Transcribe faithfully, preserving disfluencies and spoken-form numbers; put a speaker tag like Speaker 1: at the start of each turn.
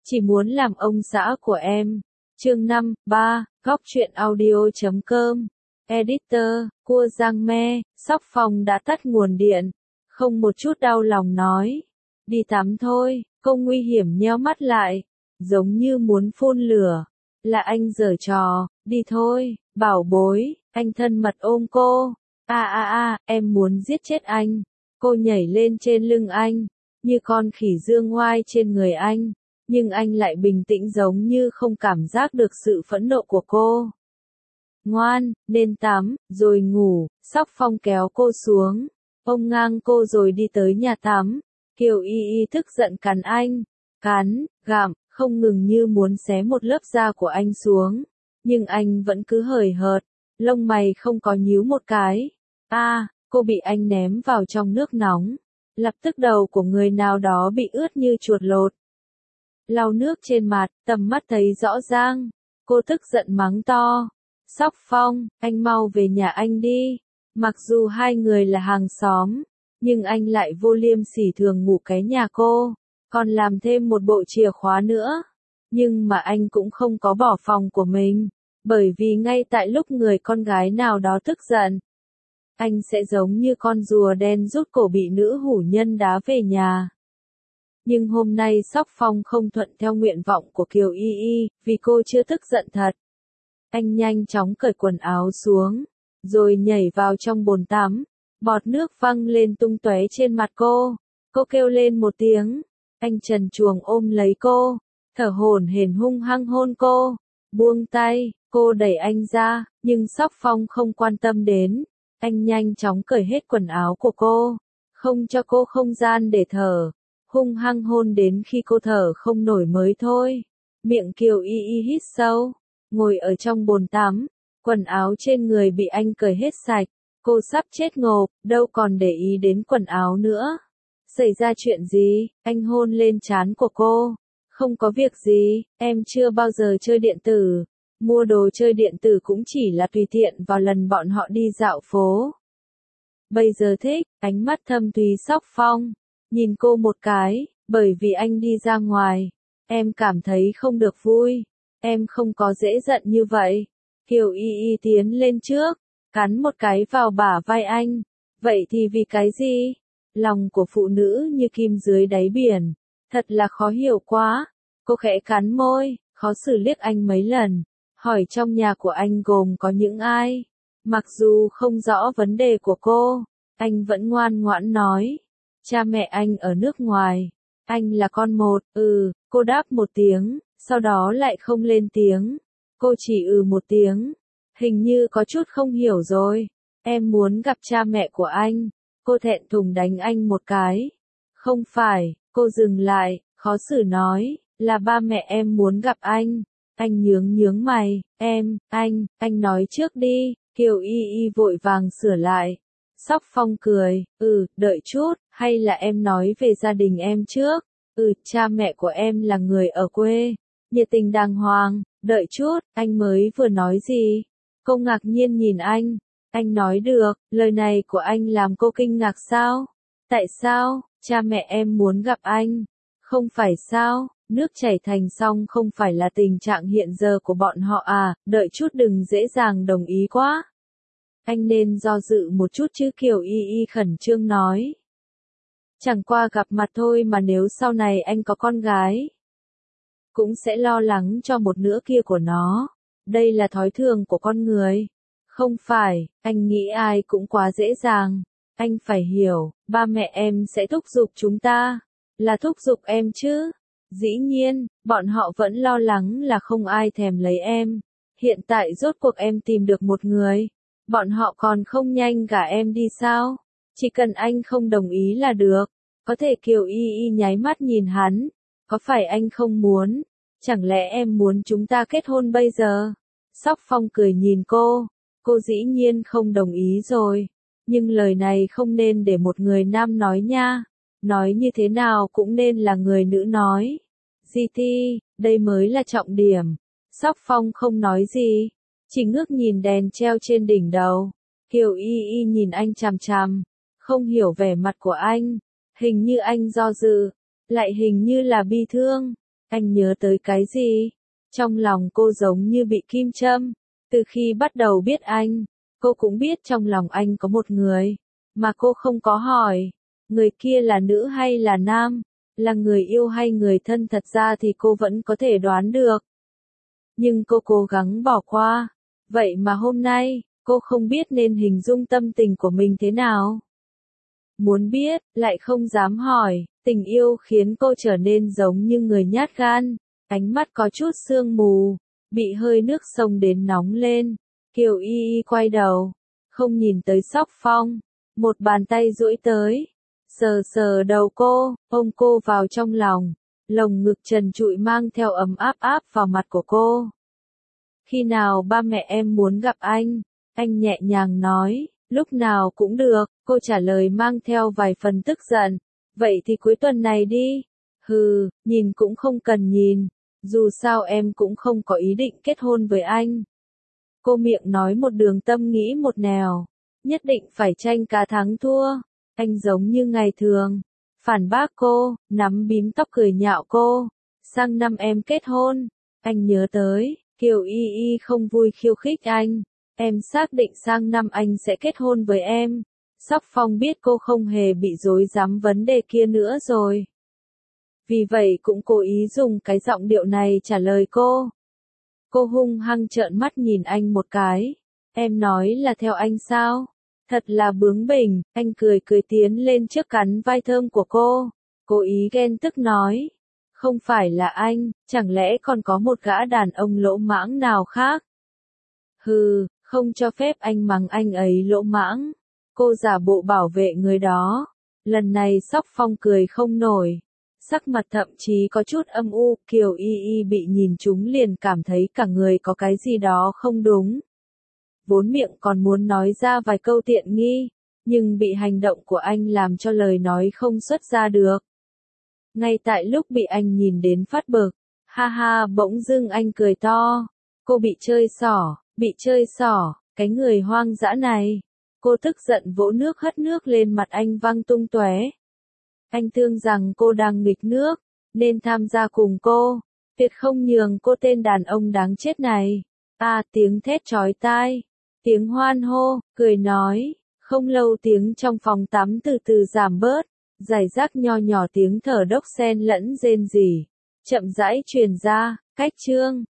Speaker 1: Chỉ muốn làm ông xã của em. Chương năm, ba, góc truyện audio chấm com. Editor, Cua Giang Me, Sóc Phong đã tắt nguồn điện. Không một chút đau lòng nói. Đi tắm thôi, cô nguy hiểm nheo mắt lại. Giống như muốn phun lửa. Là anh giở trò, đi thôi, bảo bối, anh thân mật ôm cô. A a a, em muốn giết chết anh. Cô nhảy lên trên lưng anh, như con khỉ dương ngoai trên người anh. Nhưng anh lại bình tĩnh giống như không cảm giác được sự phẫn nộ của cô. Ngoan, nên tắm, rồi ngủ. Sóc Phong kéo cô xuống, ôm ngang cô rồi đi tới nhà tắm. Kiều Y Y tức giận cắn anh, cắn, gặm, không ngừng như muốn xé một lớp da của anh xuống. Nhưng anh vẫn cứ hời hợt, lông mày không có nhíu một cái. A, à, cô bị anh ném vào trong nước nóng. Lập tức đầu của người nào đó bị ướt như chuột lột. Lau nước trên mặt, tầm mắt thấy rõ ràng. Cô tức giận mắng to. Sóc Phong, anh mau về nhà anh đi. Mặc dù hai người là hàng xóm, nhưng anh lại vô liêm sỉ thường ngủ cái nhà cô, còn làm thêm một bộ chìa khóa nữa. Nhưng mà anh cũng không có bỏ phòng của mình, bởi vì ngay tại lúc người con gái nào đó tức giận, anh sẽ giống như con rùa đen rút cổ bị nữ hủ nhân đá về nhà. Nhưng hôm nay Sóc Phong không thuận theo nguyện vọng của Kiều Y Y, vì cô chưa tức giận thật. Anh nhanh chóng cởi quần áo xuống, rồi nhảy vào trong bồn tắm. Bọt nước văng lên tung tóe trên mặt cô. Cô kêu lên một tiếng. Anh trần truồng ôm lấy cô, thở hổn hển hung hăng hôn cô. Buông tay, cô đẩy anh ra, nhưng Sóc Phong không quan tâm đến. Anh nhanh chóng cởi hết quần áo của cô, không cho cô không gian để thở. Hung hăng hôn đến khi cô thở không nổi mới thôi. Miệng Kiều Y Y hít sâu, ngồi ở trong bồn tắm, quần áo trên người bị anh cởi hết sạch. Cô sắp chết ngộp, đâu còn để ý đến quần áo nữa. Xảy ra chuyện gì? Anh hôn lên trán của cô. Không có việc gì, em chưa bao giờ chơi điện tử. Mua đồ chơi điện tử cũng chỉ là tùy tiện vào lần bọn họ đi dạo phố. Bây giờ thích, ánh mắt thâm thúy Sóc Phong. Nhìn cô một cái, bởi vì anh đi ra ngoài. Em cảm thấy không được vui. Em không có dễ giận như vậy. Kiều Y Y tiến lên trước, cắn một cái vào bả vai anh. Vậy thì vì cái gì? Lòng của phụ nữ như kim dưới đáy biển. Thật là khó hiểu quá. Cô khẽ cắn môi, khó xử liếc anh mấy lần. Hỏi trong nhà của anh gồm có những ai? Mặc dù không rõ vấn đề của cô, anh vẫn ngoan ngoãn nói. Cha mẹ anh ở nước ngoài. Anh là con một, ừ, cô đáp một tiếng, sau đó lại không lên tiếng. Cô chỉ ừ một tiếng. Hình như có chút không hiểu rồi. Em muốn gặp cha mẹ của anh. Cô thẹn thùng đánh anh một cái. Không phải, cô dừng lại, khó xử nói, là ba mẹ em muốn gặp anh. Anh nhướng nhướng mày, em, anh, anh nói trước đi. Kiều Y Y vội vàng sửa lại. Sóc Phong cười, ừ, đợi chút, hay là em nói về gia đình em trước. Ừ, cha mẹ của em là người ở quê, nhiệt tình đàng hoàng. Đợi chút, anh mới vừa nói gì? Cô ngạc nhiên nhìn anh. Anh nói được, lời này của anh làm cô kinh ngạc sao? Tại sao? Cha mẹ em muốn gặp anh. Không phải sao? Nước chảy thành sông không phải là tình trạng hiện giờ của bọn họ à? Đợi chút đừng dễ dàng đồng ý quá. Anh nên do dự một chút chứ. Kiều Y Y khẩn trương nói. Chẳng qua gặp mặt thôi mà nếu sau này anh có con gái, cũng sẽ lo lắng cho một nửa kia của nó. Đây là thói thường của con người. Không phải, anh nghĩ ai cũng quá dễ dàng. Anh phải hiểu, ba mẹ em sẽ thúc giục chúng ta. Là thúc giục em chứ. Dĩ nhiên, bọn họ vẫn lo lắng là không ai thèm lấy em. Hiện tại rốt cuộc em tìm được một người. Bọn họ còn không nhanh gả em đi sao? Chỉ cần anh không đồng ý là được. Có thể Kiều Y Y nháy mắt nhìn hắn. Có phải anh không muốn? Chẳng lẽ em muốn chúng ta kết hôn bây giờ? Sóc Phong cười nhìn cô. Cô dĩ nhiên không đồng ý rồi. Nhưng lời này không nên để một người nam nói nha. Nói như thế nào cũng nên là người nữ nói. giê tê, đây mới là trọng điểm. Sóc Phong không nói gì, chỉ ngước nhìn đèn treo trên đỉnh đầu. Kiều Y Y nhìn anh chằm chằm, không hiểu vẻ mặt của anh. Hình như anh do dự, lại hình như là bi thương. Anh nhớ tới cái gì? Trong lòng cô giống như bị kim châm. Từ khi bắt đầu biết anh, cô cũng biết trong lòng anh có một người, mà cô không có hỏi. Người kia là nữ hay là nam? Là người yêu hay người thân? Thật ra thì cô vẫn có thể đoán được. Nhưng cô cố gắng bỏ qua. Vậy mà hôm nay, cô không biết nên hình dung tâm tình của mình thế nào. Muốn biết, lại không dám hỏi. Tình yêu khiến cô trở nên giống như người nhát gan. Ánh mắt có chút sương mù, bị hơi nước sông đến nóng lên. Kiều Y Y quay đầu, không nhìn tới Sóc Phong. Một bàn tay duỗi tới, sờ sờ đầu cô, ôm cô vào trong lòng. Lồng ngực trần trụi mang theo ấm áp áp vào mặt của cô. Khi nào ba mẹ em muốn gặp anh? Anh nhẹ nhàng nói, lúc nào cũng được, cô trả lời mang theo vài phần tức giận. Vậy thì cuối tuần này đi. Hừ, nhìn cũng không cần nhìn. Dù sao em cũng không có ý định kết hôn với anh. Cô miệng nói một đường tâm nghĩ một nẻo. Nhất định phải tranh cá thắng thua. Anh giống như ngày thường. Phản bác cô, nắm bím tóc cười nhạo cô. Sang năm em kết hôn. Anh nhớ tới, Kiều Y Y không vui khiêu khích anh. Em xác định sang năm anh sẽ kết hôn với em. Sóc Phong biết cô không hề bị rối rắm vấn đề kia nữa rồi. Vì vậy cũng cố ý dùng cái giọng điệu này trả lời cô. Cô hung hăng trợn mắt nhìn anh một cái. Em nói là theo anh sao? Thật là bướng bỉnh. Anh cười cười tiến lên trước cắn vai thơm của cô. Cố ý ghen tức nói. Không phải là anh, chẳng lẽ còn có một gã đàn ông lỗ mãng nào khác? Hừ, không cho phép anh mắng anh ấy lỗ mãng. Cô giả bộ bảo vệ người đó. Lần này Sóc Phong cười không nổi. Sắc mặt thậm chí có chút âm u. Kiều Y Y bị nhìn trúng liền cảm thấy cả người có cái gì đó không đúng. Vốn miệng còn muốn nói ra vài câu tiện nghi, nhưng bị hành động của anh làm cho lời nói không xuất ra được. Ngay tại lúc bị anh nhìn đến phát bực, ha ha bỗng dưng anh cười to. Cô bị chơi xỏ, bị chơi xỏ, cái người hoang dã này. Cô tức giận vỗ nước hất nước lên mặt anh văng tung tóe. Anh thương rằng cô đang nghịch nước, nên tham gia cùng cô, tuyệt không nhường cô tên đàn ông đáng chết này. À, tiếng thét chói tai, tiếng hoan hô, cười nói, không lâu tiếng trong phòng tắm từ từ giảm bớt, rải rác nho nhỏ tiếng thở đốc xen lẫn rên rỉ, chậm rãi truyền ra, cách chương.